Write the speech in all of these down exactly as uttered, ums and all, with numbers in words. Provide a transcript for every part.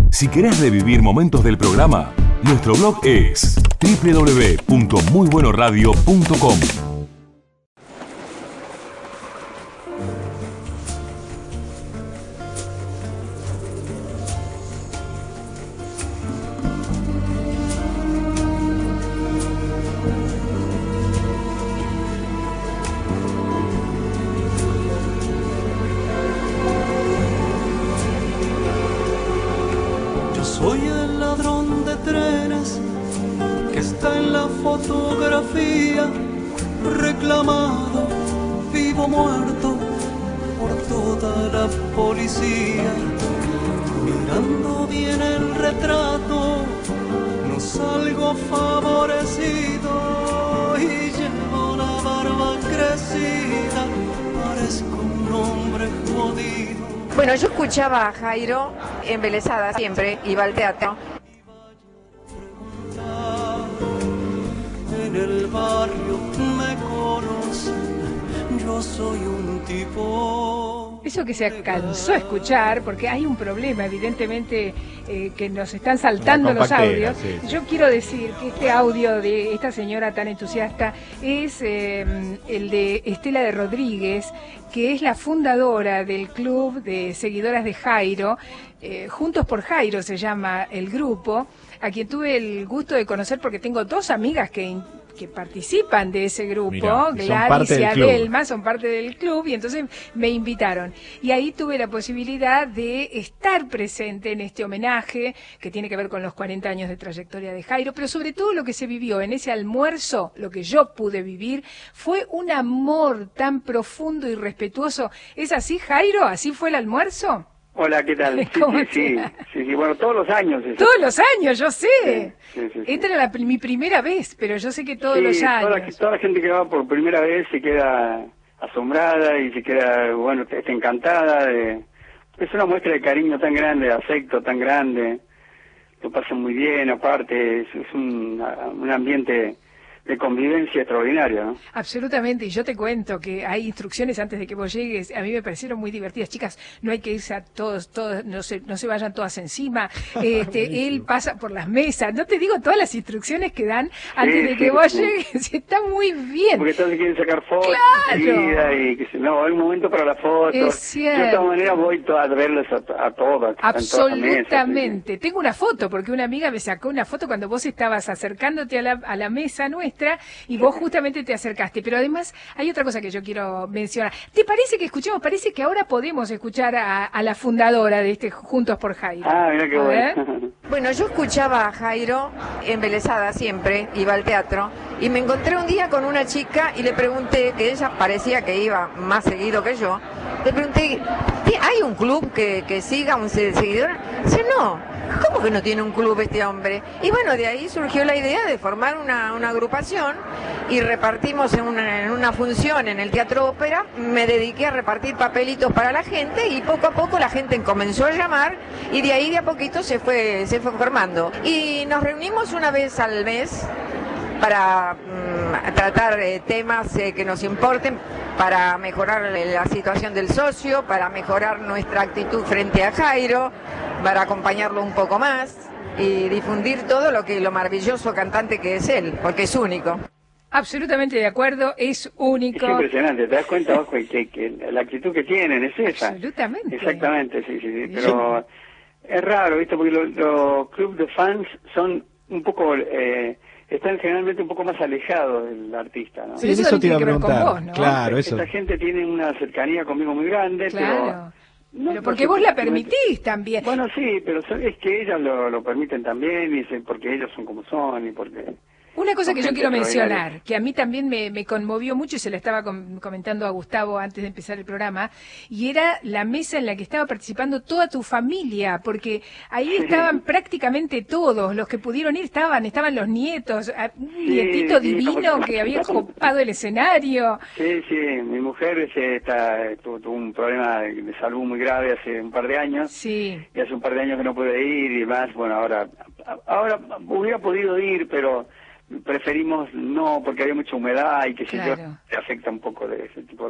Si querés revivir momentos del programa, nuestro blog es doble u doble u doble u punto muy bueno radio punto com. Soy el ladrón de trenes que está en la fotografía, reclamado, vivo, muerto por toda la policía. Mirando bien el retrato, no salgo favorecido y llevo la barba crecida, parezco un hombre jodido. Bueno, yo escuchaba a Jairo embelesada siempre, iba al teatro. En el barrio me conocen, yo soy un tipo... Eso que se alcanzó a escuchar, porque hay un problema, evidentemente, eh, que nos están saltando los audios. Sí, sí. Yo quiero decir que este audio de esta señora tan entusiasta es eh, el de Estela de Rodríguez, que es la fundadora del club de seguidoras de Jairo, eh, Juntos por Jairo se llama el grupo, a quien tuve el gusto de conocer porque tengo dos amigas que... que participan de ese grupo, Mirá, Gladys y Adelma, son parte del club, y entonces me invitaron. Y ahí tuve la posibilidad de estar presente en este homenaje, que tiene que ver con los cuarenta años de trayectoria de Jairo, pero sobre todo lo que se vivió en ese almuerzo, lo que yo pude vivir, fue un amor tan profundo y respetuoso. ¿Es así, Jairo? ¿Así fue el almuerzo? Hola, ¿qué tal? Sí, sí, sí, sí, sí, bueno, todos los años. Eso. Todos los años, yo sé. Sí, sí, sí, Esta sí. era la, mi primera vez, pero yo sé que todos sí, los años. Toda la, toda la gente que va por primera vez se queda asombrada y se queda, bueno, está encantada. De, es una muestra de cariño tan grande, de afecto tan grande. Lo pasan muy bien, aparte, es, es un, un ambiente de convivencia extraordinaria, ¿no? Absolutamente, y yo te cuento que hay instrucciones antes de que vos llegues, a mí me parecieron muy divertidas. Chicas, no hay que irse a todos, todos, no se, no se vayan todas encima, este, él pasa por las mesas, no te digo todas las instrucciones que dan antes sí, de que sí, vos sí. llegues, está muy bien. Porque todos quieren sacar fotos, claro. y que se, no, hay un momento para las fotos. Es cierto. Yo de todas maneras voy a verlas a, a todas. Absolutamente. Mesas, tengo una foto, porque una amiga me sacó una foto cuando vos estabas acercándote a la, a la mesa nuestra, y vos justamente te acercaste. Pero además hay otra cosa que yo quiero mencionar. ¿Te parece que escuchemos? Parece que ahora podemos escuchar a, a la fundadora de este Juntos por Jairo. Ah, mira qué bueno. Bueno, yo escuchaba a Jairo embelesada siempre, iba al teatro, y me encontré un día con una chica y le pregunté, que ella parecía que iba más seguido que yo, le pregunté, ¿hay un club que, que siga un seguidor? Dice, no. ¿Cómo que no tiene un club este hombre? Y bueno, de ahí surgió la idea de formar una, una agrupación y repartimos en una, en una función en el Teatro Ópera. Me dediqué a repartir papelitos para la gente y poco a poco la gente comenzó a llamar y de ahí de a poquito se fue, se fue formando. Y nos reunimos una vez al mes para mm, tratar eh, temas eh, que nos importen, para mejorar la situación del socio, para mejorar nuestra actitud frente a Jairo, para acompañarlo un poco más y difundir todo lo que lo maravilloso cantante que es él, porque es único. Absolutamente de acuerdo, es único. Es impresionante, te das cuenta vos que, que la actitud que tienen es esa. Absolutamente. Exactamente, sí, sí, sí. Pero es raro, ¿viste? Porque los, los clubes de fans son un poco... Eh, están generalmente un poco más alejados del artista, ¿no? Sí, eso, eso te iba a preguntar. Vos, ¿no? Claro, eso. Esta gente tiene una cercanía conmigo muy grande, claro. pero... No, pero porque vos la permitís también. Bueno, sí, pero es que ellas lo, lo permiten también, y porque ellos son como son, y porque... Una cosa que yo quiero mencionar, que a mí también me, me conmovió mucho y se la estaba com comentando a Gustavo antes de empezar el programa, y era la mesa en la que estaba participando toda tu familia, porque ahí estaban prácticamente todos, los que pudieron ir estaban, estaban los nietos, un sí, nietito sí, divino que había copado el escenario. Sí, sí, mi mujer ese, está, tuvo, tuvo un problema de, de salud muy grave hace un par de años, sí. y hace un par de años que no puede ir y más, bueno, ahora, ahora hubiera podido ir, pero... preferimos no, porque había mucha humedad y que claro. si yo te afecta un poco de ese tipo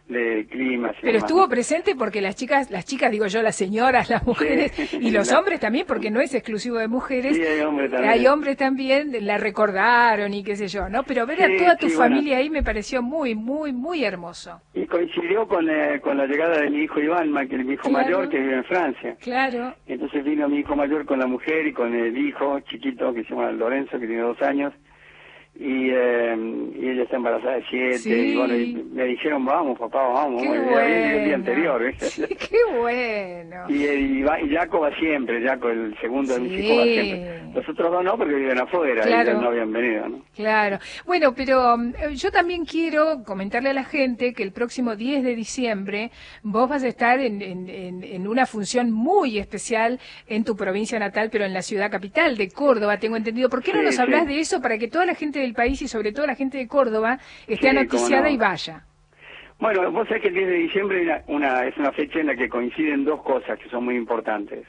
de climas. Pero demás. Estuvo presente porque las chicas, las chicas digo yo, las señoras, las mujeres, sí, y los la... hombres también, porque no es exclusivo de mujeres. Sí, hay hombres también. Hay hombres también, la recordaron y qué sé yo, ¿no? Pero ver sí, a toda tu sí, familia bueno. ahí me pareció muy, muy, muy hermoso. Y coincidió con, eh, con la llegada de mi hijo Iván, que es mi hijo claro. mayor, que vive en Francia. Claro. Entonces vino mi hijo mayor con la mujer y con el hijo chiquito, que se llama Lorenzo, que tiene dos años. Y, eh, y ella está embarazada de siete, sí. y bueno, y me dijeron, vamos papá, vamos, qué bueno. bueno. el día anterior, ¿viste? Sí, qué bueno. Y, y, y Jaco va siempre, Jaco, el segundo sí. de mis hijos va siempre. Los otros dos no, porque viven afuera, claro. ellos no habían venido, ¿no? Claro. Bueno, pero yo también quiero comentarle a la gente que el próximo diez de diciembre vos vas a estar en, en, en, en una función muy especial en tu provincia natal, pero en la ciudad capital de Córdoba, tengo entendido. ¿Por qué no sí, nos hablas sí. de eso para que toda la gente del país y sobre todo la gente de Córdoba esté sí, noticiada no. y vaya? Bueno, vos sabés que el diez de diciembre una, una, es una fecha en la que coinciden dos cosas que son muy importantes.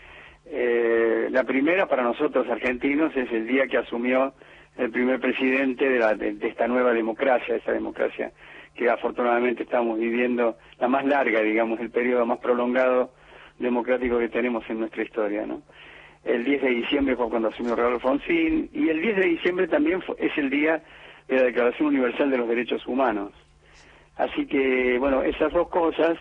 Eh, la primera para nosotros argentinos es el día que asumió el primer presidente de, la, de, de esta nueva democracia, esa democracia que afortunadamente estamos viviendo, la más larga, digamos, el periodo más prolongado democrático que tenemos en nuestra historia, ¿no? El diez de diciembre fue cuando asumió Raúl Alfonsín, y el diez de diciembre también fue, es el día de la Declaración Universal de los Derechos Humanos. Así que, bueno, esas dos cosas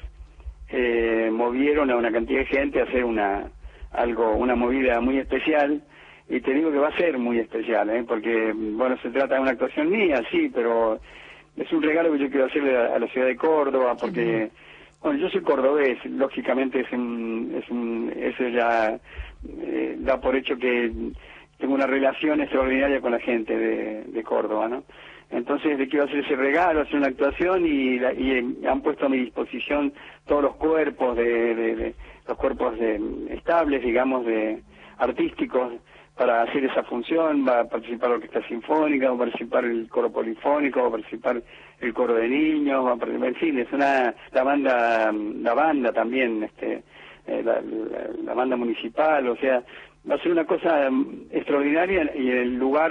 eh, movieron a una cantidad de gente a hacer una algo una movida muy especial, y te digo que va a ser muy especial, ¿eh? Porque, bueno, se trata de una actuación mía, sí, pero es un regalo que yo quiero hacerle a, a la ciudad de Córdoba, porque, bueno, yo soy cordobés, lógicamente es un, es un, eso ya eh, da por hecho que tengo una relación extraordinaria con la gente de, de Córdoba, ¿no? Entonces le quiero hacer ese regalo, hacer una actuación, y, la, y han puesto a mi disposición todos los cuerpos de, de, de los cuerpos de, estables, digamos, de artísticos, para hacer esa función. Va a participar la orquesta sinfónica, va a participar el coro polifónico, va a participar el coro de niños, va a participar, en fin, es una, la banda, la banda también, este, eh, la, la, la banda municipal, o sea, va a ser una cosa extraordinaria, y el lugar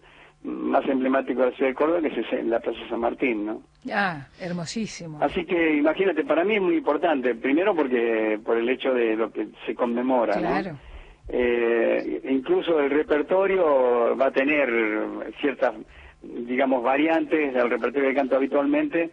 más emblemático de la ciudad de Córdoba, que es en la Plaza San Martín, ¿no? Ah, hermosísimo. Así que imagínate, para mí es muy importante, primero porque por el hecho de lo que se conmemora, claro. ¿no? Eh, incluso el repertorio va a tener ciertas, digamos, variantes del repertorio que canto habitualmente,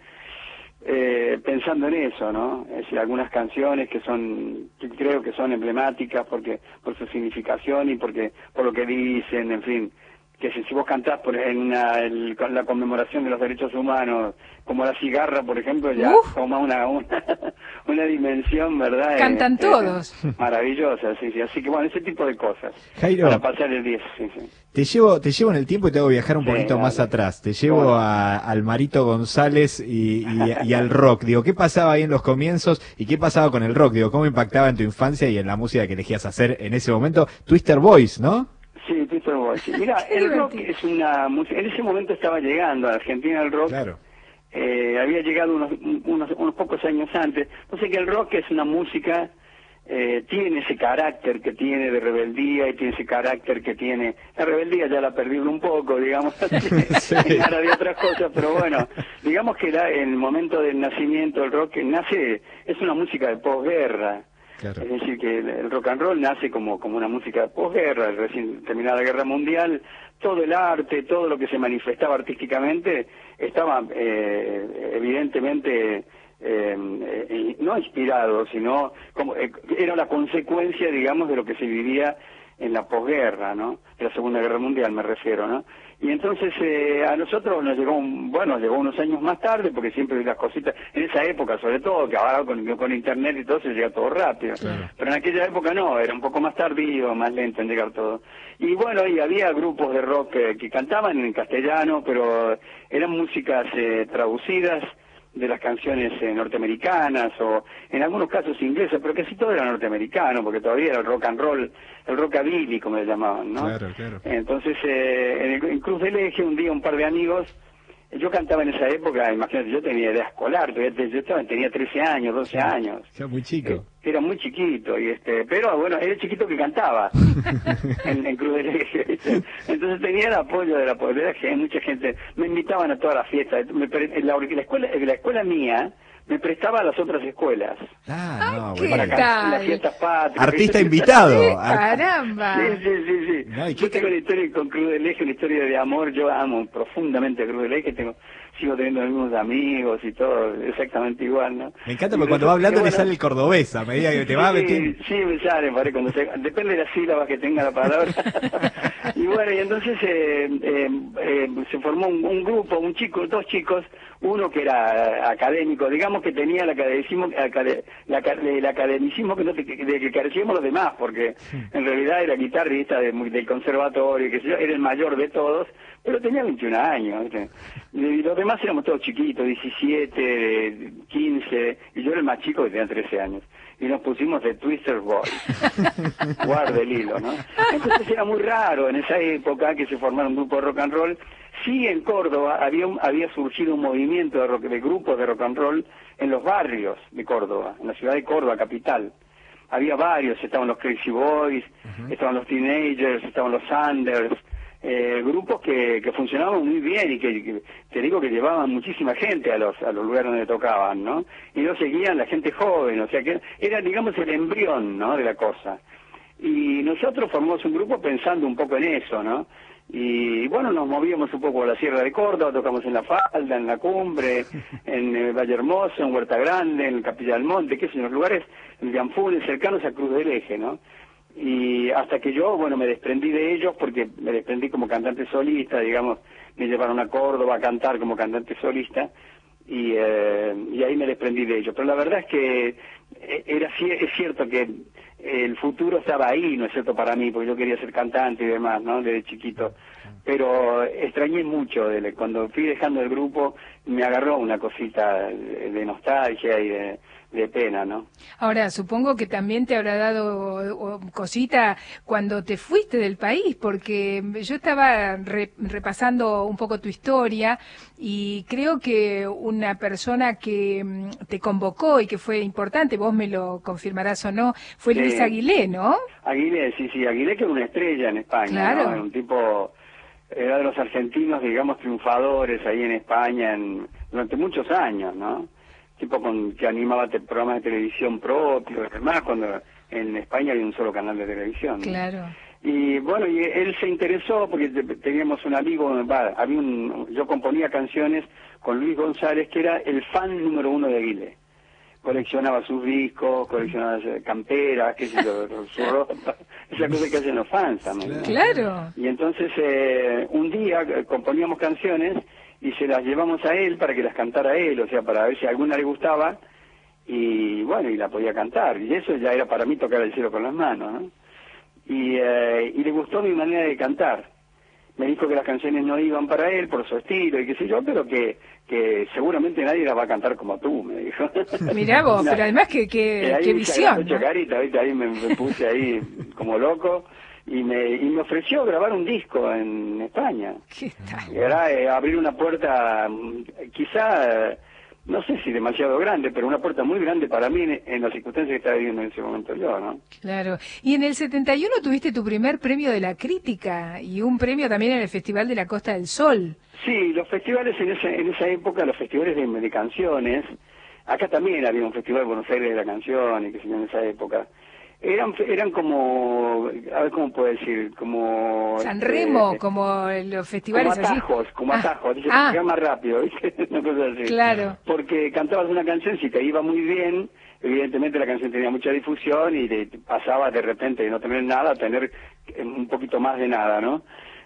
eh, pensando en eso, ¿no? Es decir, algunas canciones que son, que creo que son emblemáticas porque por su significación y porque por lo que dicen, en fin, que si, si vos cantás por en una, el, la conmemoración de los derechos humanos, como La Cigarra, por ejemplo, ya Uf. toma una, una una dimensión, ¿verdad? Cantan eh, todos. Eh, maravillosa, sí, sí. Así que bueno, ese tipo de cosas. Jairo, para pasar el diez, sí, sí. Te llevo, te llevo en el tiempo y te hago viajar un sí, poquito dale. más atrás. Te llevo bueno. a, al Marito González y, y, y al rock. Digo, ¿qué pasaba ahí en los comienzos y qué pasaba con el rock? Digo, ¿cómo impactaba en tu infancia y en la música que elegías hacer en ese momento? Twister Boys, ¿no? Sí, Twister Boys. Mira, el rock es una música. En ese momento estaba llegando a Argentina el rock. Claro. Eh, había llegado unos, unos unos pocos años antes. Entonces que el rock es una música, eh, tiene ese carácter que tiene de rebeldía, y tiene ese carácter que tiene, la rebeldía ya la perdí un poco, digamos, sí. Ahora de otras cosas, pero bueno, digamos que la, en el momento del nacimiento del rock nace, es una música de posguerra. Claro. Es decir, que el rock and roll nace como, como una música de posguerra, recién terminada la Guerra Mundial. Todo el arte, todo lo que se manifestaba artísticamente estaba eh, evidentemente eh, eh, no inspirado, sino como eh, era la consecuencia, digamos, de lo que se vivía en la posguerra, ¿no? De la Segunda Guerra Mundial, me refiero, ¿no? Y entonces eh, a nosotros nos llegó, un, bueno, llegó unos años más tarde, porque siempre las cositas, en esa época sobre todo, que ahora con, con internet y todo se llega todo rápido, claro. Pero en aquella época no, era un poco más tardío, más lento en llegar todo. Y bueno, y había grupos de rock que, que cantaban en castellano, pero eran músicas eh, traducidas de las canciones eh, norteamericanas, o en algunos casos inglesas, pero casi todo era norteamericano, porque todavía era el rock and roll, el rockabilly, como le llamaban, ¿no? Claro, claro. Entonces, eh, en, el, en Cruz del Eje, un día un par de amigos, yo cantaba en esa época, imagínate, yo tenía edad escolar, yo estaba, tenía trece años, doce años. Era muy chico. Eh, era muy chiquito, y este, pero bueno, era el chiquito que cantaba en, en Cruz del Eje. Entonces tenía el apoyo de la población, mucha gente, me invitaban a todas las fiestas. Me, la, la, escuela, la escuela mía, me prestaba a las otras escuelas. Ah, no, ¿qué bueno. tal? Las fiestas patrias. Artista invitado. ¡Qué caramba! Sí, sí, sí, sí. No, ¿y yo qué tengo una historia con Cruz del Eje, una historia de amor. Yo amo profundamente a Cruz del Eje. Tengo, sigo teniendo los mismos amigos y todo exactamente igual, ¿no? Me encanta porque cuando va hablando le bueno, sale el cordobés a medida que te va metiendo. Sí, me sale, parece, cuando se, depende de las sílabas que tenga la palabra. Y bueno, y entonces eh, eh, eh, se formó un, un grupo, un chico, dos chicos, uno que era académico, digamos que tenía el academicismo, acade, la, el academicismo que no te, de que carecíamos los demás, porque en realidad era guitarrista de, del conservatorio, que sé yo, era el mayor de todos, pero tenía veintiún años, ¿viste? Y los demás éramos todos chiquitos, diecisiete, quince, y yo era el más chico que tenía trece años. Y nos pusimos de Twister Boys, guarda el hilo, ¿no? Entonces era muy raro en esa época que se formara un grupo de rock and roll. Sí, en Córdoba había un, había surgido un movimiento de, rock, de grupos de rock and roll en los barrios de Córdoba, en la ciudad de Córdoba, capital. Había varios, estaban los Crazy Boys, uh-huh. estaban los Teenagers, estaban los Sanders, eh, grupos que, que funcionaban muy bien y que, que te digo que llevaban muchísima gente a los a los lugares donde tocaban, ¿no? Y no seguían la gente joven, o sea que era, digamos, el embrión, ¿no?, de la cosa. Y nosotros formamos un grupo pensando un poco en eso, ¿no? Y bueno, nos movíamos un poco a la Sierra de Córdoba, tocamos en La Falda, en La Cumbre, en eh, Valle Hermoso, en Huerta Grande, en Capilla del Monte, qué sé yo, en los lugares de Anfunes, cercanos a Cruz del Eje, ¿no? Y hasta que yo, bueno, me desprendí de ellos porque me desprendí como cantante solista, digamos, me llevaron a Córdoba a cantar como cantante solista y, eh, y ahí me desprendí de ellos. Pero la verdad es que era es cierto que el futuro estaba ahí, ¿no es cierto?, para mí, porque yo quería ser cantante y demás, ¿no?, desde chiquito. Pero extrañé mucho, de, cuando fui dejando el grupo, me agarró una cosita de, de nostalgia y de, de pena, ¿no? Ahora, supongo que también te habrá dado o, cosita cuando te fuiste del país, porque yo estaba re, repasando un poco tu historia y creo que una persona que te convocó y que fue importante, vos me lo confirmarás o no, fue Luis sí. Aguilé, ¿no? Aguilé, sí, sí, Aguilé, que era una estrella en España, claro. ¿no? Era un tipo, era de los argentinos, digamos, triunfadores ahí en España en, durante muchos años, ¿no? Tipo con, que animaba te, programas de televisión propios, además cuando en España había un solo canal de televisión, ¿no? Claro. Y bueno, y él se interesó porque teníamos un amigo, bah, había un, yo componía canciones con Luis González, que era el fan número uno de Aguilé. Coleccionaba sus discos, coleccionaba camperas, qué sé yo, su ropa, esas cosas que hacen los fans también, ¿no? Claro. Y entonces eh, un día componíamos canciones y se las llevamos a él para que las cantara él, o sea, para ver si a alguna le gustaba, y bueno, y la podía cantar, y eso ya era para mí tocar el cielo con las manos, ¿no? Y, eh, y le gustó mi manera de cantar. Me dijo que las canciones no iban para él por su estilo y qué sé yo, pero que, que seguramente nadie las va a cantar como tú, me dijo. Mirá vos, pero además que, que, qué visión, ¿no? Chacarita, ¿viste? Ahí me, me puse ahí como loco y me, y me ofreció grabar un disco en España. ¿Qué tal? Era eh, abrir una puerta, quizá, no sé si demasiado grande, pero una puerta muy grande para mí en, en las circunstancias que estaba viviendo en ese momento yo, ¿no? Claro. Y en el setenta y uno tuviste tu primer premio de la crítica y un premio también en el Festival de la Costa del Sol. Sí, los festivales en esa, en esa época, los festivales de, de canciones, acá también había un festival de Buenos Aires de la canción y qué sé yo en esa época. Eran eran como, a ver cómo puedo decir, como... San Remo, eh, como los festivales como atajos, así. como ah, atajos, dice, ah, más rápido, ¿viste? Una cosa así. Claro. Porque cantabas una canción, si te iba muy bien, evidentemente la canción tenía mucha difusión y te pasaba de repente de no tener nada a tener un poquito más de nada, ¿no?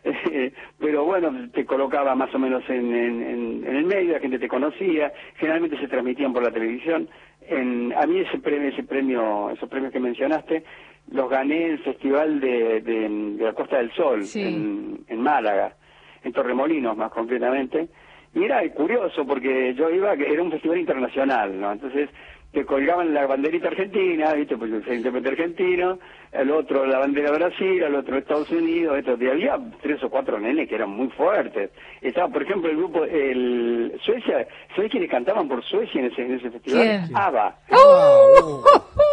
Pero bueno, te colocaba más o menos en, en, en el medio, la gente te conocía, generalmente se transmitían por la televisión. En, a mí ese premio, ese premio, esos premios que mencionaste, los gané en el Festival de, de, de la Costa del Sol, sí. en, en Málaga, en Torremolinos más concretamente. Y era curioso porque yo iba, era un festival internacional, ¿no? Entonces te colgaban la banderita argentina, ¿viste? Porque soy intérprete argentino, el otro la bandera de Brasil, el otro Estados Unidos, esto, y había tres o cuatro nenes que eran muy fuertes. Estaba, por ejemplo, el grupo, el Suecia, ¿sabés quiénes cantaban por Suecia en ese, en ese festival? ¿Quién? ABBA. ¡Oh!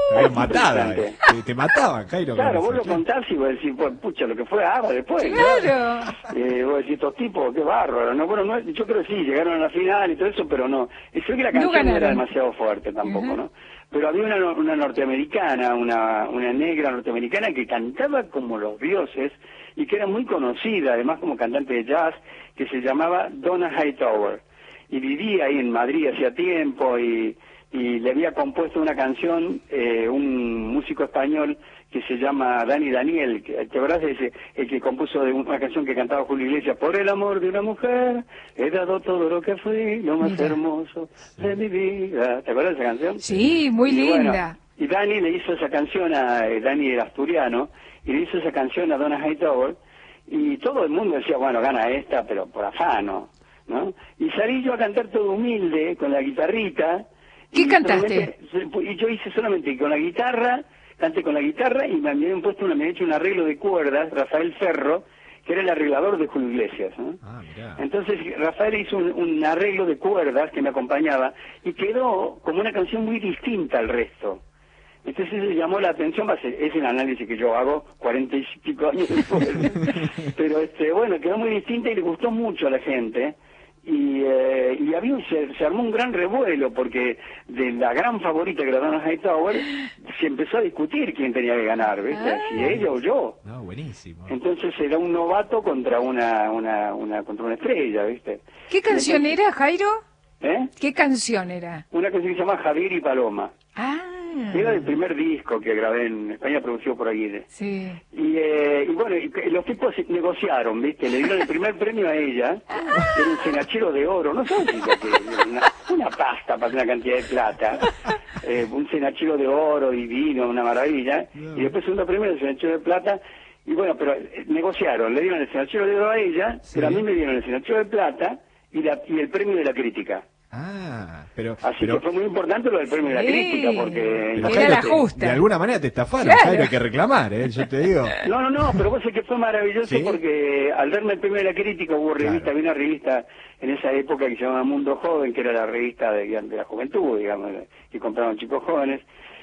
Te mataba, te, te mataban, Jairo. Claro, vos lo contás y vos decís, pues, pucha, lo que fue agua después. Claro. ¿No? Eh, vos decís, estos tipos, qué bárbaro. No, bueno, no, yo creo que sí, llegaron a la final y todo eso, pero no. Y sé que la canción no, no era demasiado fuerte tampoco, uh-huh. ¿no? Pero había una, una norteamericana, una, una negra norteamericana que cantaba como los dioses y que era muy conocida, además como cantante de jazz, que se llamaba Donna Hightower. Y vivía ahí en Madrid hacía tiempo y, y le había compuesto una canción, eh, un músico español que se llama Dani Daniel, que, ¿te acordás de ese, el que compuso de una canción que cantaba Julio Iglesias? Por el amor de una mujer he dado todo lo que fui, lo más Mira. hermoso de mi vida. ¿Te acuerdas de esa canción? Sí, muy y linda. Bueno, y Dani le hizo esa canción a, eh, Dani era asturiano, y le hizo esa canción a Donna Hightower, y todo el mundo decía, bueno, gana esta, pero por afano, ¿no? Y salí yo a cantar todo humilde, con la guitarrita. ¿Qué cantaste? Y yo hice solamente con la guitarra, canté con la guitarra y me habían puesto una, me habían hecho un arreglo de cuerdas, Rafael Ferro, que era el arreglador de Julio Iglesias, ¿no? Ah, mirá. Entonces Rafael hizo un, un arreglo de cuerdas que me acompañaba y quedó como una canción muy distinta al resto. Entonces eso llamó la atención, es el análisis que yo hago cuarenta y pico años después. Pero este, bueno, quedó muy distinta y le gustó mucho a la gente. Y, eh, y había se, se armó un gran revuelo porque de la gran favorita que era Donna Hightower se empezó a discutir quién tenía que ganar, ¿viste? Ah. Si ella o yo. No, buenísimo. Entonces era un novato contra una una una contra una estrella, ¿viste? ¿Qué canción Entonces, era, Jairo? ¿Eh? ¿Qué canción era? Una canción que se llama Javier y Paloma. Ah. Era del primer disco que grabé en España, producido por Aguirre. Sí. Y, eh, y bueno, y los tipos negociaron, ¿viste? Le dieron el primer premio a ella, que era un cenachero de oro, no sé si una, una pasta para una cantidad de plata, eh, un cenachero de oro divino, una maravilla, y después segundo premio el cenachero de plata, y bueno, pero eh, negociaron, le dieron el cenachero de oro a ella, sí. Pero a mí me dieron el cenachero de plata y, la, y el premio de la crítica. Ah, pero... Así pero... que fue muy importante lo del premio sí, de la crítica, porque... Era Jairo, la justa. De alguna manera te estafaron, claro. Jairo, hay que reclamar, ¿eh? Yo te digo... No, no, no, pero vos sabés que fue maravilloso, ¿sí? Porque al darme el premio de la crítica hubo revista, claro. Había una revista en esa época que se llamaba Mundo Joven, que era la revista de, de la juventud, digamos, que compraban chicos jóvenes,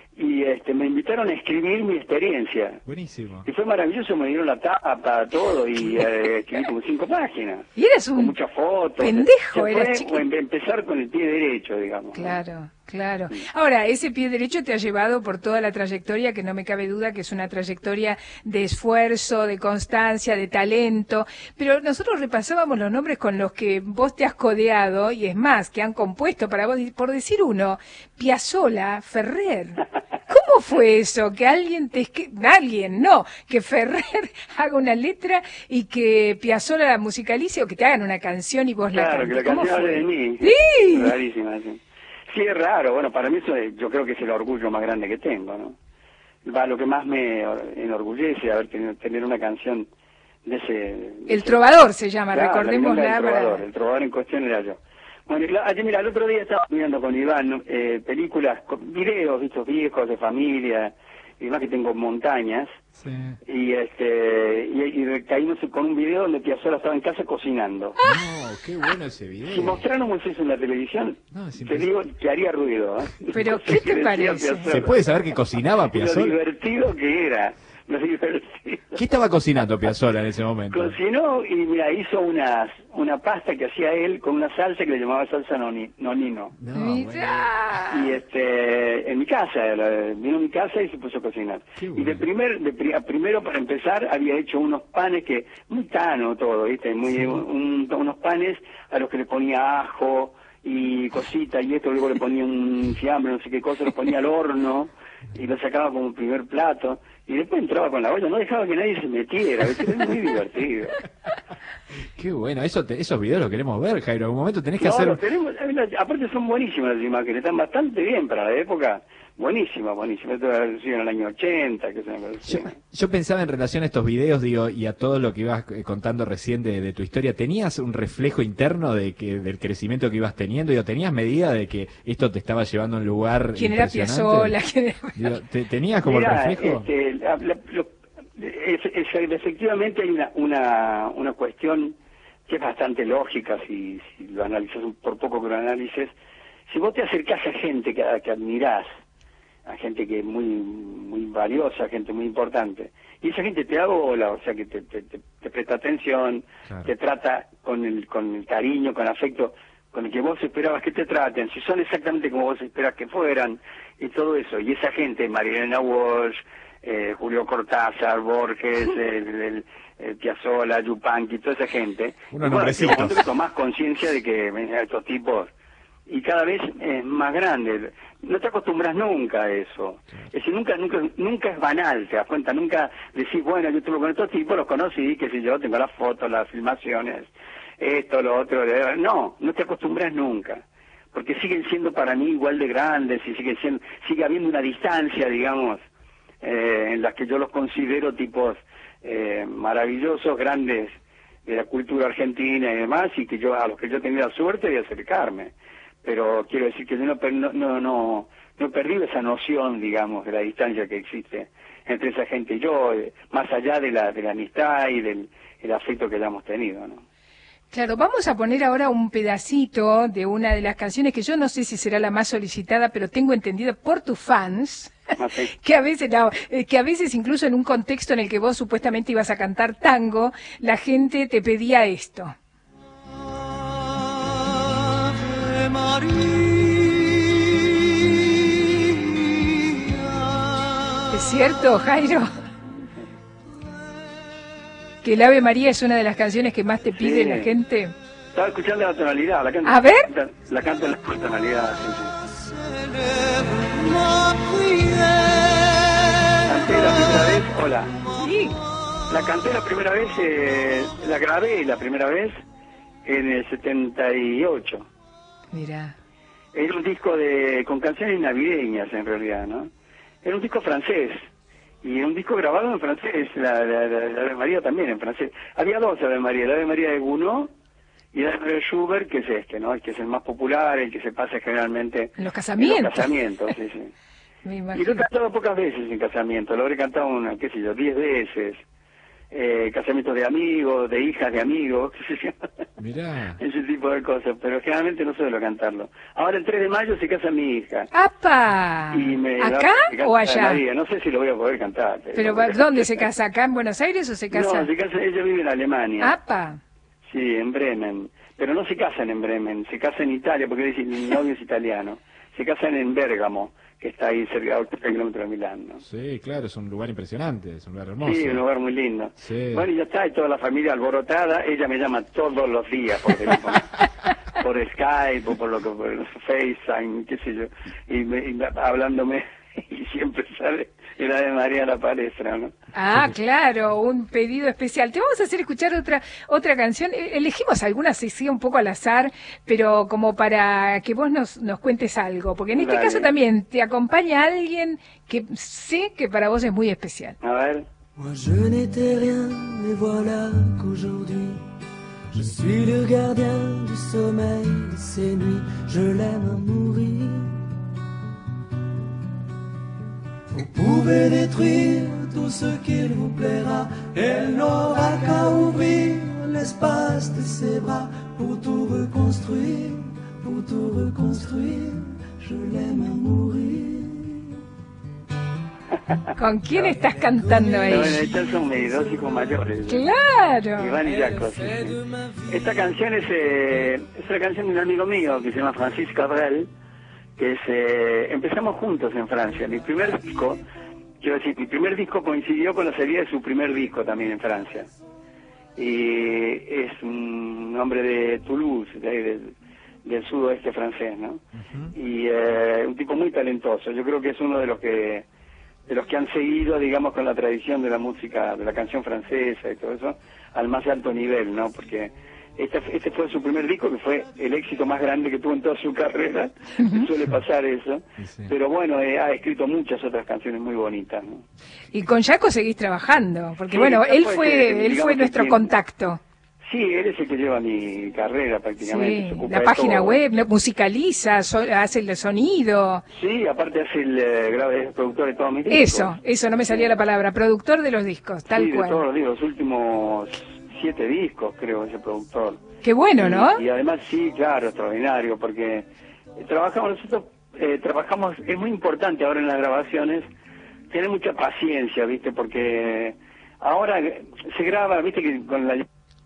y este me invitaron a escribir mi experiencia. Buenísimo. Y fue maravilloso, me dieron la tapa, todo, y eh, escribí como cinco páginas. Y eras un con muchas fotos. pendejo, eras chiquito. Empezar con el pie derecho, digamos. Claro. Claro. Ahora, ese pie derecho te ha llevado por toda la trayectoria, que no me cabe duda que es una trayectoria de esfuerzo, de constancia, de talento, pero nosotros repasábamos los nombres con los que vos te has codeado, y es más, que han compuesto para vos, por decir uno, Piazzolla, Ferrer. ¿Cómo fue eso? Que alguien te... Alguien, no, que Ferrer haga una letra y que Piazzolla la musicalice, o que te hagan una canción y vos claro, la cantes. Que la canción hable de mí. Sí. Rarísima, sí. Sí, es raro. Bueno, para mí eso es, yo creo que es el orgullo más grande que tengo, ¿no? Va, lo que más me enorgullece, haber tenido tener una canción de ese... De el ese... Trovador se llama, claro, recordémosla. El Trovador, para... el Trovador en cuestión era yo. Bueno, ayer, mira, el otro día estaba mirando con Iván eh, películas, videos, vistos viejos de familia, y más que tengo montañas, sí. y este y, y caímos con un video donde Piazzolla estaba en casa cocinando. No, qué bueno ese video. Si mostráramos eso en la televisión, no, te digo que haría ruido. ¿eh? Pero, ¿qué te parece? ¿Se puede saber que cocinaba Piazzolla? Lo divertido que era. Lo divertido. ¿Qué estaba cocinando Piazzolla en ese momento? Cocinó y mira, hizo unas, una pasta que hacía él con una salsa que le llamaba salsa noni, nonino. No, bueno. Y este, en mi casa, vino a mi casa y se puso a cocinar. Bueno. Y de primer, de pri, primero para empezar había hecho unos panes que, muy tano todo, ¿viste? Muy, sí. un, unos panes a los que le ponía ajo y cosita y esto, luego le ponía un fiambre, no sé qué cosa, lo ponía al horno y lo sacaba como primer plato. Y después entraba con la olla, no dejaba que nadie se metiera, ¿viste? Es muy divertido. Qué bueno, eso te, esos videos los queremos ver, Jairo. En algún momento tenés que no, hacer... Los tenemos, aparte son buenísimas las imágenes, están bastante bien para la época. Buenísima, buenísima. Esto ha sido en el año ochenta, que se me yo, yo pensaba en relación a estos videos, digo, y a todo lo que ibas contando recién de, de tu historia. ¿Tenías un reflejo interno de que del crecimiento que ibas teniendo? Digo, ¿tenías medida de que esto te estaba llevando a un lugar ¿Quién era Piazzolla? ¿Quién era... Digo, ¿te, ¿Tenías como Mira, el reflejo? Este, la, la, lo, es, es, efectivamente hay una, una, una cuestión que es bastante lógica si, si lo analizas, por poco que lo analices. Si vos te acercás a gente que, que admirás, a gente que es muy muy valiosa, gente muy importante. Y esa gente te da bola, o sea, que te, te, te, te presta atención, claro. te trata con el, con el cariño, con afecto, con el que vos esperabas que te traten, si son exactamente como vos esperas que fueran, y todo eso. Y esa gente, Marilena Walsh, eh, Julio Cortázar, Borges, el, el, el Piazzolla, Yupanqui, toda esa gente, unos bueno, nombrecitos. Que tomás conciencia de que estos tipos, y cada vez es más grande, no te acostumbras nunca a eso, es decir, nunca, nunca, nunca es banal, te das cuenta, nunca decís, bueno, yo estuve con estos tipos, los conocí, qué sé yo, tengo las fotos, las filmaciones, esto, lo otro, no, no te acostumbras nunca, porque siguen siendo para mí igual de grandes y sigue siendo, sigue habiendo una distancia, digamos, eh, en las que yo los considero tipos eh, maravillosos, grandes de la cultura argentina y demás, y que yo a los que yo he tenido la suerte de acercarme. Pero quiero decir que yo no, no, no, no, no he perdido esa noción, digamos, de la distancia que existe entre esa gente y yo, eh, más allá de la, de la amistad y del el afecto que hayamos tenido, ¿no? Claro, vamos a poner ahora un pedacito de una de las canciones que yo no sé si será la más solicitada, pero tengo entendido por tus fans, okay. que a veces no, que a veces incluso en un contexto en el que vos supuestamente ibas a cantar tango, la gente te pedía esto. Ave María. ¿Es cierto, Jairo? Que el Ave María es una de las canciones que más te pide sí. la gente. Estaba escuchando la tonalidad, la canto. A ver. La, la canto en la tonalidad, sí, sí. Canté la primera vez, hola. Sí. La canté la primera vez, eh, la grabé la primera vez en el setenta y ocho. Mira. Era un disco de con canciones navideñas en realidad, ¿no? Era un disco francés. Y un disco grabado en francés, la, la, la, la Ave María también en francés. Había dos Ave María, la Ave María de Gounod y la Ave María de Schubert, que es este, ¿no? El que es el más popular, el que se pasa generalmente en los casamientos. En los casamientos, sí, sí. Me imagino. Y lo he cantado pocas veces en casamiento, lo habré cantado una, qué sé yo, diez veces. Eh, casamientos de amigos, de hijas de amigos, qué sé yo. Mirá. Ese tipo de cosas, pero generalmente no suelo cantarlo. Ahora el tres de mayo se casa mi hija. ¡Apa! Y me ¿Acá da, o allá? María. No sé si lo voy a poder cantar. ¿Pero no dónde se casa? ¿Acá en Buenos Aires o se casa? No, se casa, ella vive en Alemania. ¡Apa! Sí, en Bremen. Pero no se casan en Bremen, se casan en Italia, porque mi novio es italiano. Se casan en Bérgamo, que está ahí cerca de ochenta kilómetros de Milán, ¿no? Sí, claro, es un lugar impresionante, es un lugar hermoso. Sí, un lugar muy lindo. Sí. Bueno, y ya está, y toda la familia alborotada, ella me llama todos los días por teléfono, por Skype, o por lo que, por FaceTime, qué sé yo, y, me, y hablándome, y siempre sale el Ave María a la palestra, ¿no? Ah, claro, un pedido especial. Te vamos a hacer escuchar otra otra canción. Elegimos algunas, sí, un poco al azar, pero como para que vos nos, nos cuentes algo, porque en este Dale. caso también te acompaña alguien que sé que para vos es muy especial. A ver. Moi je n'étais rien, mais voilà qu'aujourd'hui je suis le gardien du sommeil de ces nuits, je l'aime à mourir. Vous pouvez détruire tout ce qu'il vous plaira, elle n'aura qu'à ouvrir l'espace de ses bras pour tout reconstruire, pour tout reconstruire, je l'aime à mourir. ¿Con quién estás cantando ahí? Bueno, estos son mis dos hijos mayores. Claro. Iván y Jaco, sí, sí. Esta canción es, eh, es una canción de un amigo mío que se llama Francisco Abrel, que es, eh, empezamos juntos en Francia. Mi primer disco, quiero decir, mi primer disco coincidió con la salida de su primer disco también en Francia. Y es un hombre de Toulouse, de, de, del sudoeste francés, ¿no? Uh-huh. Y eh, un tipo muy talentoso. Yo creo que es uno de los que de los que han seguido, digamos, con la tradición de la música, de la canción francesa y todo eso, al más alto nivel, ¿no? Porque este, este fue su primer disco, que fue el éxito más grande que tuvo en toda su carrera. Suele pasar eso. Sí. Pero bueno, eh, ha escrito muchas otras canciones muy bonitas, ¿no? Y con Jaco seguís trabajando, porque sí, bueno, él fue, fue él fue nuestro contacto. Sí, él es el que lleva mi carrera prácticamente. Sí, la página todo. web, musicaliza, so, hace el sonido. Sí, aparte hace el, eh, el productor de todos mis discos. Eso, eso, no me salía la palabra, productor de los discos, tal sí, cual. Sí, de todos los discos, los últimos siete discos, creo, ese productor. Qué bueno, y, ¿no? Y además, sí, claro, extraordinario, porque trabajamos nosotros, eh, trabajamos, es muy importante ahora en las grabaciones tener mucha paciencia, ¿viste? Porque ahora se graba, ¿viste? Que con la...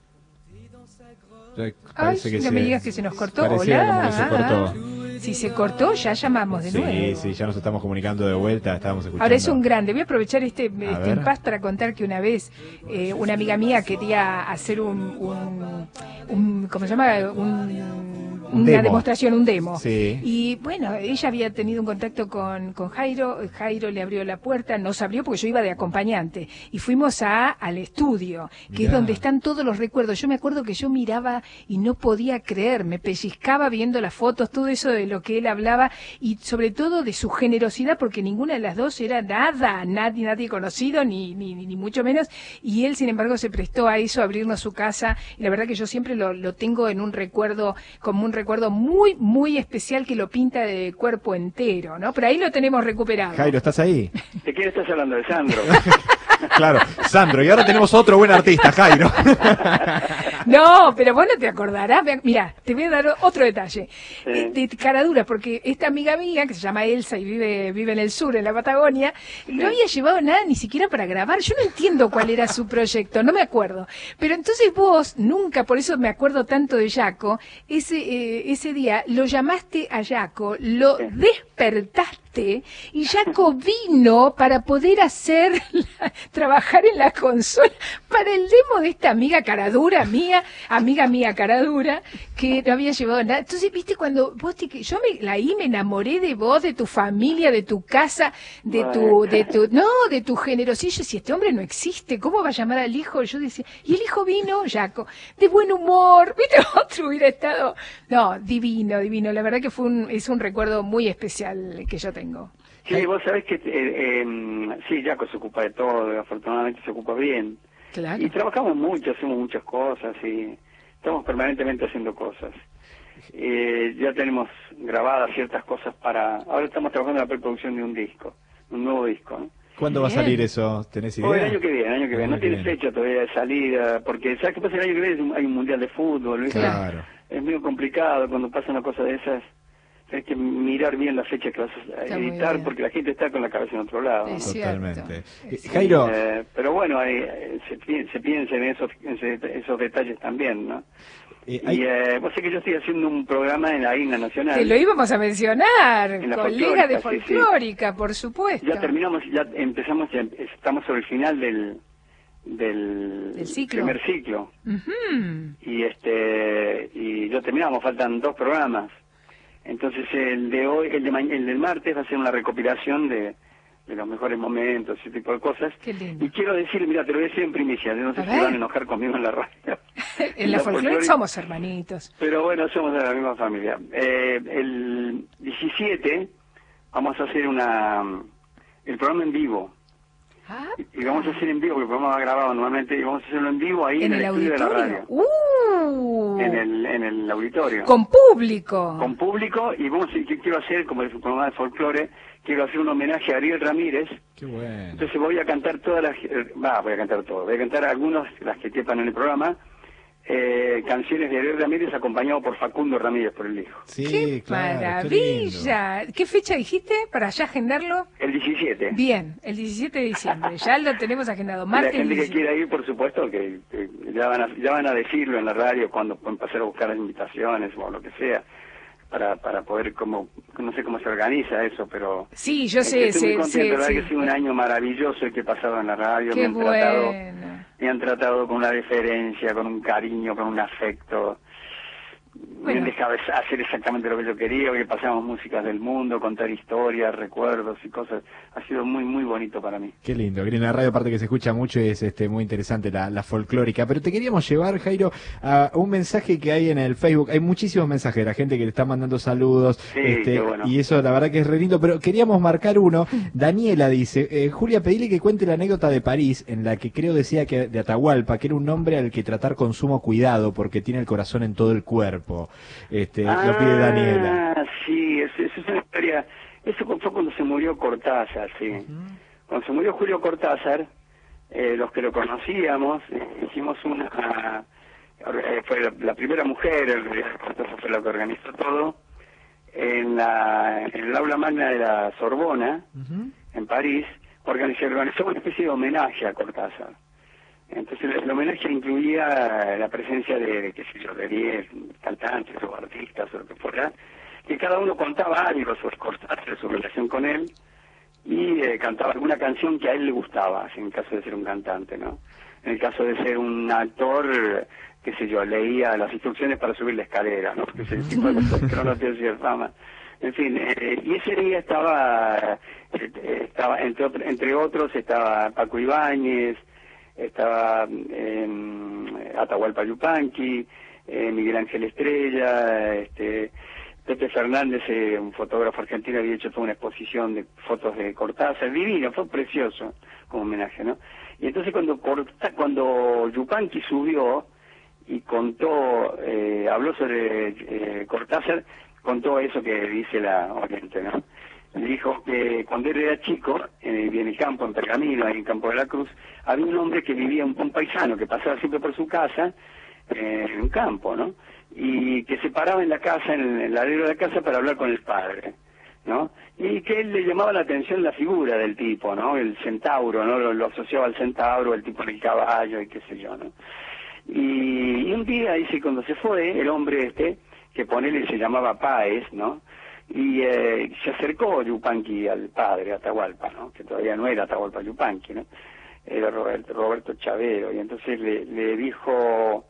Ay, que no se, me digas que se nos cortó. Hola. Como que se cortó. Si se cortó, ya llamamos de sí, nuevo. Sí, sí, ya nos estamos comunicando de vuelta, estábamos escuchando. Ahora es un grande. Voy a aprovechar este, este impas para contar que una vez eh, una amiga mía quería hacer un, un, un ¿cómo se llama? Un... una demo. demostración, un demo. Sí. Y bueno, ella había tenido un contacto con, con Jairo, Jairo le abrió la puerta, nos abrió porque yo iba de acompañante, y fuimos a al estudio, que Mirá. es donde están todos los recuerdos. Yo me acuerdo que yo miraba y no podía creer, me pellizcaba viendo las fotos, todo eso de lo que él hablaba, y sobre todo de su generosidad, porque ninguna de las dos era nada, nadie, nadie conocido, ni, ni, ni mucho menos, y él sin embargo se prestó a eso, a abrirnos su casa, y la verdad que yo siempre lo, lo tengo en un recuerdo, como un recuerdo muy, muy especial que lo pinta de cuerpo entero, ¿no? Pero ahí lo tenemos recuperado. Jairo, ¿estás ahí? ¿De quién estás hablando? De Sandro. Claro, Sandro, y ahora tenemos otro buen artista, Jairo. No, pero vos no te acordarás. Mira, te voy a dar otro detalle. Sí. De, de caradura, porque esta amiga mía, que se llama Elsa y vive, vive en el sur, en la Patagonia, sí. no había llevado nada ni siquiera para grabar. Yo no entiendo cuál era su proyecto, no me acuerdo. Pero entonces vos, nunca, por eso me acuerdo tanto de Jaco, ese, eh, ese día lo llamaste a Jaco, lo sí. despertaste, y Jaco vino para poder hacer, la, trabajar en la consola para el demo de esta amiga caradura mía, amiga mía caradura, que no había llevado nada. Entonces, viste, cuando vos te, yo me, ahí me enamoré de vos, de tu familia, de tu casa, de tu, de tu, no, de tu generosidad. Yo decía, este hombre no existe, ¿cómo va a llamar al hijo? Yo decía, y el hijo vino, Jaco, de buen humor, viste, otro hubiera estado, no, divino, divino. La verdad que fue un, es un recuerdo muy especial que yo tengo. Sí, vos sabés que, eh, eh, sí, Jaco se ocupa de todo, afortunadamente se ocupa bien. Claro. Y trabajamos mucho, hacemos muchas cosas y estamos permanentemente haciendo cosas. Eh, ya tenemos grabadas ciertas cosas para... Ahora estamos trabajando en la preproducción de un disco, un nuevo disco, ¿no? ¿Cuándo va a salir eso? ¿Tenés idea? Oh, el año que viene, el año que viene. No tiene fecha todavía de salida, porque ¿sabes qué pasa? El año que viene hay un mundial de fútbol, ¿viste? Claro. Es muy complicado cuando pasa una cosa de esas. Hay que mirar bien la fecha que vas a está editar porque la gente está con la cabeza en otro lado. Es Totalmente. Es Jairo. Eh, pero bueno, hay, se, se piensa en esos, en esos detalles también, ¿no? Eh, hay... Y eh, vos sé que yo estoy haciendo un programa en la Himna Nacional. Te lo íbamos a mencionar, colega de folclórica, sí, sí. por supuesto. Ya terminamos, ya empezamos, ya estamos sobre el final del del, del ciclo. primer ciclo. Uh-huh. Y este y ya terminamos, faltan dos programas. Entonces el de hoy, el de mañana, el del martes va a ser una recopilación de, de los mejores momentos, ese tipo de cosas. Qué lindo. Y quiero decir, mira, te lo voy a decir en primicia, no sé si van a enojar conmigo en la radio. En la, la folclórica somos hermanitos. Pero bueno, somos de la misma familia. Eh, el diecisiete vamos a hacer una el programa en vivo. Ah, y vamos a hacer en vivo, porque el programa va grabado nuevamente, y vamos a hacerlo en vivo ahí en, en el, el estudio de la radio. Uh, en el en el auditorio. Con público. Con público, y vamos que quiero hacer, como es un programa de folclore, quiero hacer un homenaje a Ariel Ramírez. Qué bueno. Entonces voy a cantar todas las... Va, voy a cantar todo. Voy a cantar algunas, las que quepan en el programa, eh, canciones de Ariel Ramírez acompañado por Facundo Ramírez, por el hijo. Sí, ¡qué claro, maravilla! ¿Qué, ¿Qué fecha dijiste para ya agendarlo? El diecisiete. Bien, el diecisiete de diciembre. Ya lo tenemos agendado. Martes la gente diecisiete. que quiera ir, por supuesto, que, que ya, van a, ya van a decirlo en la radio cuando pueden pasar a buscar las invitaciones o lo que sea. Para, para poder, como no sé cómo se organiza eso, pero... Sí, yo sé, estoy sé, muy contento, sé, la verdad sí. que ha sido un año maravilloso el que he pasado en la radio. Qué me han bueno. tratado, me han tratado con una deferencia, con un cariño, con un afecto. Bueno. Me han dejado hacer exactamente lo que yo quería, que pasamos músicas del mundo, contar historias, recuerdos y cosas. Ha sido muy, muy bonito para mí. Qué lindo, qué lindo. La radio, aparte que se escucha mucho, es este muy interesante la, la folclórica. Pero te queríamos llevar, Jairo, a un mensaje que hay en el Facebook. Hay muchísimos mensajes de la gente que le está mandando saludos. Sí, este, qué bueno. Y eso, la verdad que es re lindo. Pero queríamos marcar uno. Daniela dice, eh, Julia, pedile que cuente la anécdota de París, en la que creo decía que de Atahualpa, que era un hombre al que tratar con sumo cuidado, porque tiene el corazón en todo el cuerpo. Este, ah, lo pide Daniela. Ah, sí, eso, eso es una historia. Eso fue cuando se murió Cortázar, sí. Uh-huh. Cuando se murió Julio Cortázar, eh, los que lo conocíamos, eh, hicimos una... Eh, fue la, la primera mujer, el Cortázar fue la que organizó todo. en, la, en el aula magna de la Sorbona, uh-huh. en París, organizó, organizó una especie de homenaje a Cortázar. Entonces el, el homenaje incluía la presencia de, de qué sé yo, de diez cantantes o artistas o lo que fuera, que cada uno contaba algo sobre Cortázar, su relación con él, y eh, cantaba alguna canción que a él le gustaba, en el caso de ser un cantante, ¿no? En el caso de ser un actor, qué sé yo, leía las instrucciones para subir la escalera, ¿no? Que es el tipo de cosas que no tiene cierta fama. En fin, eh, y ese día estaba, eh, estaba entre, entre otros, estaba Paco Ibáñez, estaba eh, Atahualpa Yupanqui, eh, Miguel Ángel Estrella, este... Pepe Fernández, eh, un fotógrafo argentino, había hecho toda una exposición de fotos de Cortázar, divino, fue precioso como homenaje, ¿no? Y entonces cuando Corta, cuando Yupanqui subió y contó, eh, habló sobre eh, Cortázar, contó eso que dice la oyente, ¿no? Le dijo que cuando él era chico, en, en el campo, en Pergamino, ahí en Campo de la Cruz, había un hombre que vivía, un, un paisano, que pasaba siempre por su casa, eh, en un campo, ¿no? Y que se paraba en la casa, en el alero de la casa, para hablar con el padre, ¿no? Y que él le llamaba la atención la figura del tipo, ¿no? El centauro, ¿no? Lo, lo asociaba al centauro, el tipo del caballo y qué sé yo, ¿no? Y, y un día, dice, cuando se fue, el hombre este, que ponele se llamaba Páez, ¿no? Y eh, se acercó Yupanqui al padre, Atahualpa, ¿no? Que todavía no era Atahualpa Yupanqui, ¿no? Era Roberto, Roberto Chavero, y entonces le, le dijo...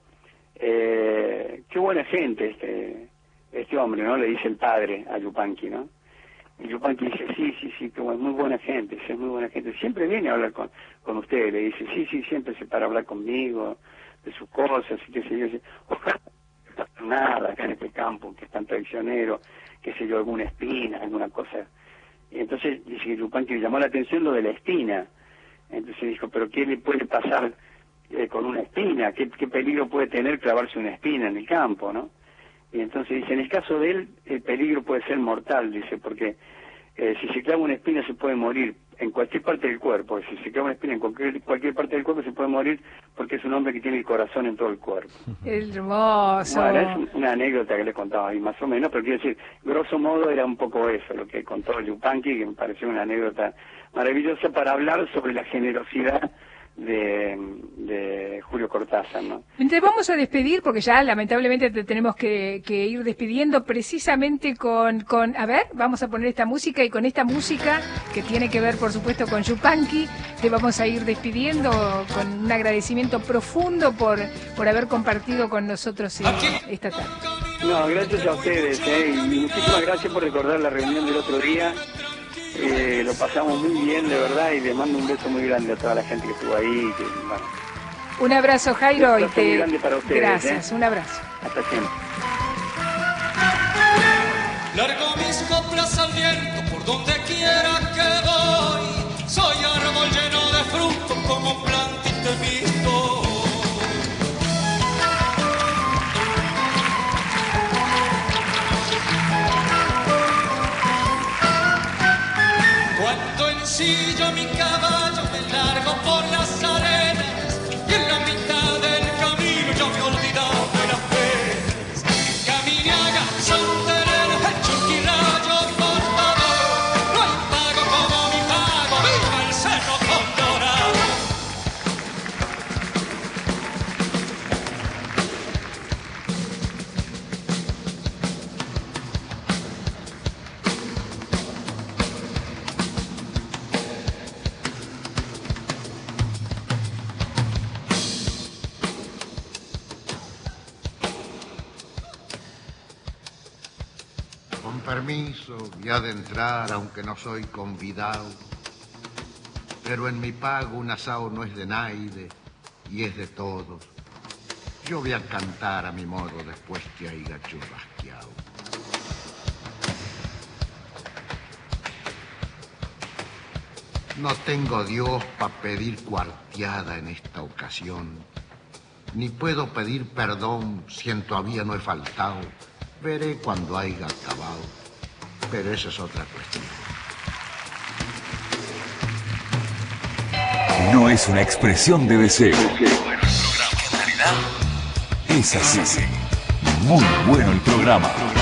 Eh, qué buena gente este este hombre, ¿no? Le dice el padre a Yupanqui, ¿no? Y Yupanqui dice, sí, sí, sí, que muy buena gente, es muy buena gente. Siempre viene a hablar con, con usted, le dice, sí, sí, siempre se para hablar conmigo, de sus cosas, y qué sé yo. Ojalá no pasa nada acá en este campo, que es tan traicionero, qué sé yo, alguna espina, alguna cosa. Y entonces dice que Yupanqui le llamó la atención lo de la espina. Entonces dijo, pero ¿qué le puede pasar Eh, con una espina? ¿Qué, ¿Qué peligro puede tener clavarse una espina en el campo, no? Y entonces dice, en el caso de él, el peligro puede ser mortal, dice, porque eh, si se clava una espina se puede morir en cualquier parte del cuerpo. Si se clava una espina en cualquier, cualquier parte del cuerpo se puede morir porque es un hombre que tiene el corazón en todo el cuerpo. Hermoso. Bueno, es una anécdota que le contaba ahí más o menos, pero quiero decir, grosso modo era un poco eso, lo que contó Yupanqui, que me pareció una anécdota maravillosa para hablar sobre la generosidad de, de Julio Cortázar, ¿no? Entonces vamos a despedir, porque ya lamentablemente te tenemos que, que ir despidiendo precisamente con, con, a ver, vamos a poner esta música, y con esta música, que tiene que ver por supuesto con Yupanqui, te vamos a ir despidiendo con un agradecimiento profundo por, por haber compartido con nosotros eh, esta tarde. No, gracias a ustedes, ¿eh? Y muchísimas gracias por recordar la reunión del otro día. Eh, lo pasamos muy bien, de verdad, y le mando un beso muy grande a toda la gente que estuvo ahí. Que, bueno, un abrazo, Jairo. Un abrazo y te... muy grande para ustedes. Gracias, ¿eh? un abrazo. Hasta siempre. Largo mis coplas al viento por donde quiera que voy. Soy árbol lleno de frutos como plantita visto. Cuando ensillo mi caballo me largo por las arenas y en la mitad del camino yo me he olvidado de las penas. Caminaga, Santa Elena, Churquirayo, por favor, no hay pago como mi pago, viva el Cerro Colorado. Permiso, voy a adentrar, aunque no soy convidado, pero en mi pago un asao no es de naide y es de todos. Yo voy a cantar a mi modo después que haya churrasqueado. No tengo Dios pa' pedir cuarteada en esta ocasión, ni puedo pedir perdón si en todavía no he faltado. Veré cuando haya acabado, pero eso es otra cuestión. No es una expresión de deseo. Bueno, el programa en realidad es así. Muy bueno el programa.